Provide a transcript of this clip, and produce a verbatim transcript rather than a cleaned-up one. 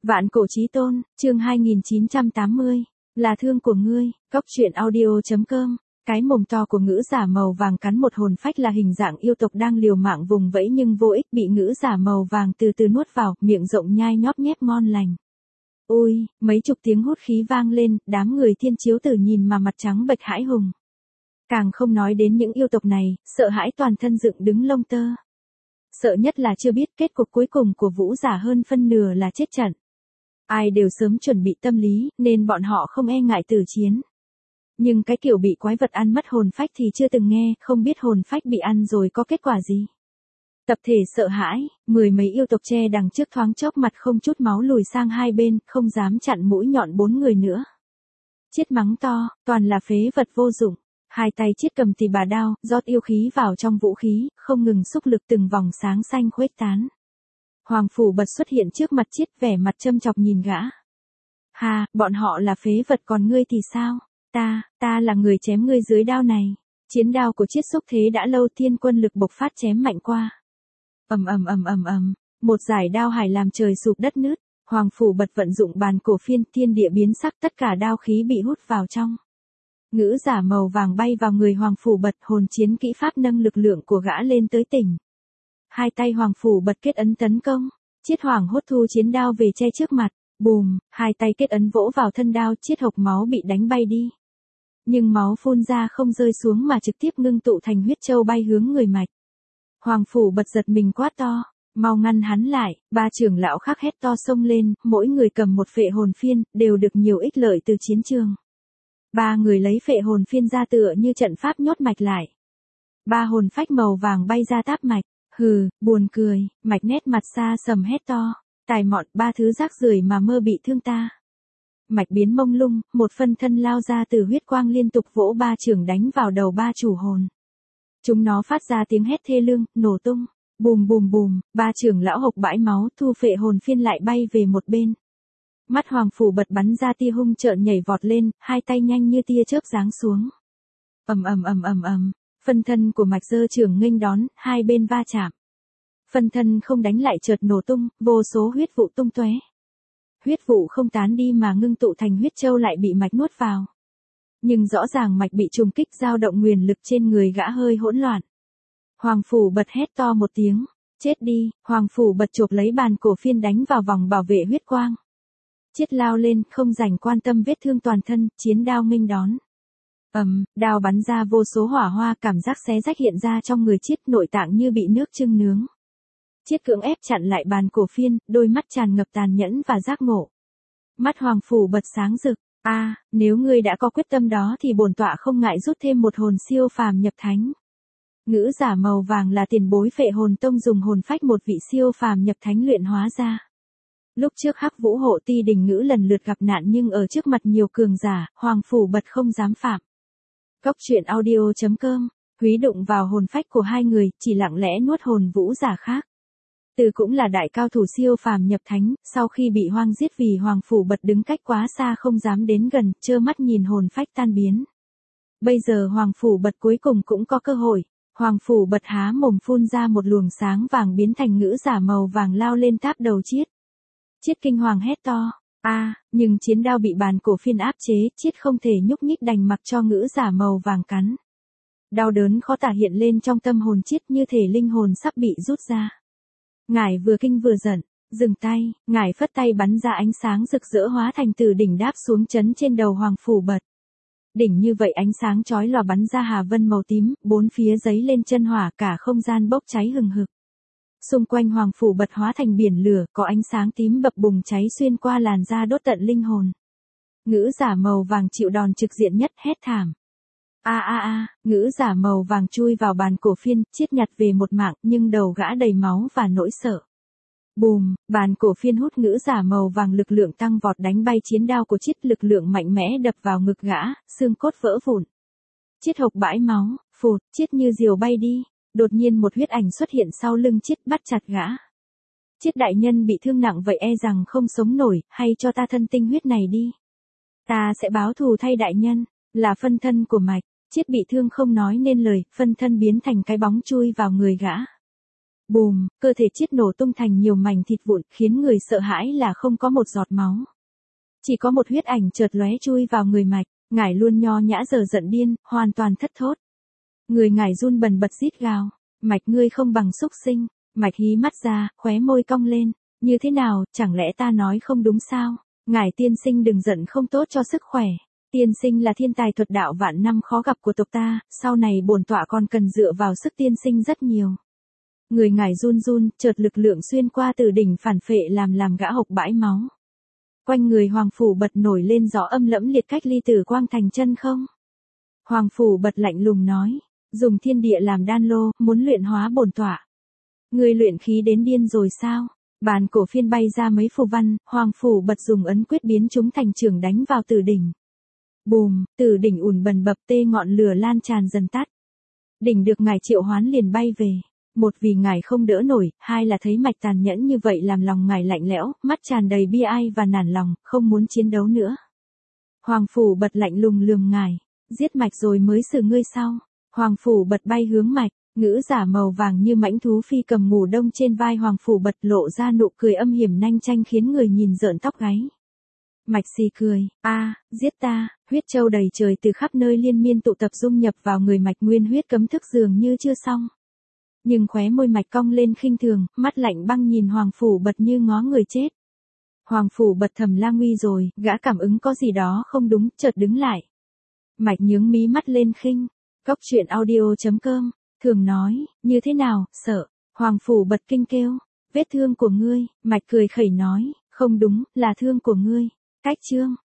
Vạn cổ chí tôn, chương hai nghìn chín trăm tám mươi, là thương của ngươi, cóc truyện audio chấm com. Cái mồm to của ngữ giả màu vàng cắn một hồn phách là hình dạng yêu tộc đang liều mạng vùng vẫy nhưng vô ích, bị ngữ giả màu vàng từ từ nuốt vào, miệng rộng nhai nhóp nhép ngon lành. Ôi, mấy chục tiếng hút khí vang lên, đám người thiên chiếu tử nhìn mà mặt trắng bệch hãi hùng. Càng không nói đến những yêu tộc này, sợ hãi toàn thân dựng đứng lông tơ. Sợ nhất là chưa biết kết cục cuối cùng của vũ giả hơn phân nửa là chết trận. Ai đều sớm chuẩn bị tâm lý, nên bọn họ không e ngại tử chiến. Nhưng cái kiểu bị quái vật ăn mất hồn phách thì chưa từng nghe, không biết hồn phách bị ăn rồi có kết quả gì. Tập thể sợ hãi, mười mấy yêu tộc che đằng trước thoáng chốc mặt không chút máu lùi sang hai bên, không dám chặn mũi nhọn bốn người nữa. Chiết mắng to, toàn là phế vật vô dụng. Hai tay Chiết cầm tỳ bà đao, rót yêu khí vào trong vũ khí, không ngừng xúc lực từng vòng sáng xanh khuếch tán. Hoàng Phủ Bật xuất hiện trước mặt Chiết, vẻ mặt châm chọc nhìn gã. Hà, bọn họ là phế vật còn ngươi thì sao? Ta, ta là người chém ngươi dưới đao này. Chiến đao của Chiết xúc thế đã lâu, thiên quân lực bộc phát chém mạnh qua. Ầm ầm ầm ầm ầm, một giải đao hải làm trời sụp đất nứt. Hoàng Phủ Bật vận dụng bàn cổ phiên, thiên địa biến sắc, tất cả đao khí bị hút vào trong. Ngữ giả màu vàng bay vào người Hoàng Phủ Bật, hồn chiến kỹ pháp nâng lực lượng của gã lên tới đỉnh. Hai tay Hoàng Phủ Bật kết ấn tấn công, Chiết hoàng hốt thu chiến đao về che trước mặt, bùm, hai tay kết ấn vỗ vào thân đao, Chiết hộc máu bị đánh bay đi. Nhưng máu phun ra không rơi xuống mà trực tiếp ngưng tụ thành huyết châu bay hướng người mạch. Hoàng Phủ Bật giật mình quát to, mau ngăn hắn lại, ba trưởng lão khác hét to xông lên, mỗi người cầm một phệ hồn phiên, đều được nhiều ích lợi từ chiến trường. Ba người lấy phệ hồn phiên ra tựa như trận pháp nhốt mạch lại. Ba hồn phách màu vàng bay ra táp mạch, hừ, buồn cười, mạch nét mặt xa sầm hét to, tài mọn, ba thứ rác rưởi mà mơ bị thương ta. Mạch biến mông lung, một phân thân lao ra từ huyết quang liên tục vỗ ba chưởng đánh vào đầu ba chủ hồn. Chúng nó phát ra tiếng hét thê lương, nổ tung, bùm bùm bùm, ba trưởng lão hộc bãi máu, thu phệ hồn phiên lại bay về một bên. Mắt Hoàng Phủ Bật bắn ra tia hung trợn nhảy vọt lên, hai tay nhanh như tia chớp giáng xuống. Ầm ầm ầm ầm ầm, phân thân của mạch giơ trưởng nghênh đón, hai bên va chạm. Phân thân không đánh lại chợt nổ tung, vô số huyết vụ tung tóe. Huyết vụ không tán đi mà ngưng tụ thành huyết châu lại bị mạch nuốt vào. Nhưng rõ ràng mạch bị trùng kích, dao động nguyền lực trên người gã hơi hỗn loạn. Hoàng Phủ Bật hét to một tiếng, chết đi, Hoàng Phủ Bật chộp lấy bàn cổ phiên đánh vào vòng bảo vệ huyết quang. Chiết lao lên, không rảnh quan tâm vết thương toàn thân, chiến đao nghênh đón. Ầm, đao bắn ra vô số hỏa hoa, cảm giác xé rách hiện ra trong người Chiết, nội tạng như bị nước chưng nướng. Chiết cưỡng ép chặn lại bàn cổ phiên, đôi mắt tràn ngập tàn nhẫn và giác ngộ. Mắt Hoàng Phủ Bật sáng rực, a, à, nếu ngươi đã có quyết tâm đó thì bổn tọa không ngại rút thêm một hồn siêu phàm nhập thánh. Ngữ giả màu vàng là tiền bối phệ hồn tông dùng hồn phách một vị siêu phàm nhập thánh luyện hóa ra. Lúc trước Hắc Vũ Hộ Ti Đình Ngữ lần lượt gặp nạn nhưng ở trước mặt nhiều cường giả, Hoàng Phủ Bật không dám phạm. Cóc truyện audio chấm com, húy đụng vào hồn phách của hai người, chỉ lặng lẽ nuốt hồn vũ giả khác. Từ cũng là đại cao thủ siêu phàm nhập thánh, sau khi bị hoang giết vì Hoàng Phủ Bật đứng cách quá xa không dám đến gần, trơ mắt nhìn hồn phách tan biến. Bây giờ Hoàng Phủ Bật cuối cùng cũng có cơ hội. Hoàng Phủ Bật há mồm phun ra một luồng sáng vàng biến thành ngữ giả màu vàng lao lên táp đầu Chiết. Chiết kinh hoàng hét to, a, à, nhưng chiến đao bị bàn cổ phiên áp chế, Chiết không thể nhúc nhích đành mặc cho ngữ giả màu vàng cắn. Đau đớn khó tả hiện lên trong tâm hồn Chiết như thể linh hồn sắp bị rút ra. Ngải vừa kinh vừa giận, dừng tay, ngải phất tay bắn ra ánh sáng rực rỡ hóa thành từ đỉnh đáp xuống chấn trên đầu Hoàng Phủ Bật. Đỉnh như vậy ánh sáng chói lòa bắn ra hà vân màu tím, bốn phía giấy lên chân hỏa, cả không gian bốc cháy hừng hực. Xung quanh Hoàng Phủ Bật hóa thành biển lửa, có ánh sáng tím bập bùng cháy xuyên qua làn da đốt tận linh hồn. Ngữ giả màu vàng chịu đòn trực diện nhất hét thảm. A a a, ngữ giả màu vàng chui vào bàn cổ phiên, Chiết nhặt về một mạng, nhưng đầu gã đầy máu và nỗi sợ. Bùm, bàn cổ phiên hút ngữ giả màu vàng, lực lượng tăng vọt đánh bay chiến đao của Chiết, lực lượng mạnh mẽ đập vào ngực gã, xương cốt vỡ vụn. Chiết hộc bãi máu, phụt, Chiết như diều bay đi. Đột nhiên một huyết ảnh xuất hiện sau lưng Chiết, bắt chặt gã. Chiết đại nhân bị thương nặng vậy e rằng không sống nổi, hay cho ta thân tinh huyết này đi. Ta sẽ báo thù thay đại nhân, là phân thân của mạch. Chiết bị thương không nói nên lời, phân thân biến thành cái bóng chui vào người gã. Bùm, cơ thể chiết nổ tung thành nhiều mảnh thịt vụn, khiến người sợ hãi là không có một giọt máu. Chỉ có một huyết ảnh chợt lóe chui vào người Mạch, ngải luôn nho nhã giờ giận điên, hoàn toàn thất thốt. Người ngải run bần bật rít gào, Mạch ngươi không bằng xúc sinh. Mạch hí mắt ra, khóe môi cong lên, như thế nào, chẳng lẽ ta nói không đúng sao? Ngải tiên sinh đừng giận, không tốt cho sức khỏe. Tiên sinh là thiên tài thuật đạo vạn năm khó gặp của tộc ta, sau này bổn tọa còn cần dựa vào sức tiên sinh rất nhiều. Người ngải run run, chợt lực lượng xuyên qua từ đỉnh phản phệ làm làm gã hộc bãi máu. Quanh người Hoàng Phủ Bật nổi lên gió âm lẫm liệt, cách ly tử quang thành chân không. Hoàng Phủ Bật lạnh lùng nói, dùng thiên địa làm đan lô, muốn luyện hóa bổn tọa. Người luyện khí đến điên rồi sao? Bàn cổ phiên bay ra mấy phù văn, Hoàng Phủ Bật dùng ấn quyết biến chúng thành trường đánh vào tử đỉnh. Bùm, tử đỉnh ùn bần bập, tê ngọn lửa lan tràn dần tắt. Đỉnh được ngài triệu hoán liền bay về. Một vì ngài không đỡ nổi, hai là thấy Mạch tàn nhẫn như vậy làm lòng ngài lạnh lẽo, mắt tràn đầy bi ai và nản lòng, không muốn chiến đấu nữa. Hoàng Phủ Bật lạnh lùng lườm ngài, giết Mạch rồi mới xử ngươi sau. Hoàng Phủ Bật bay hướng Mạch, ngữ giả màu vàng như mãnh thú phi cầm ngủ đông trên vai Hoàng Phủ Bật, lộ ra nụ cười âm hiểm nanh chanh khiến người nhìn rợn tóc gáy. Mạch xì cười, a, giết ta, huyết châu đầy trời từ khắp nơi liên miên tụ tập dung nhập vào người Mạch, nguyên huyết cấm thức dường như chưa xong. Nhưng khóe môi Mạch cong lên khinh thường, mắt lạnh băng nhìn Hoàng Phủ Bật như ngó người chết. Hoàng Phủ Bật thầm la nguy rồi, gã cảm ứng có gì đó không đúng, chợt đứng lại. Mạch nhướng mí mắt lên khinh, cốc truyện audio chấm com, thường nói, như thế nào, sợ. Hoàng Phủ Bật kinh kêu, vết thương của ngươi. Mạch cười khẩy nói, không đúng, là thương của ngươi. Cách chương.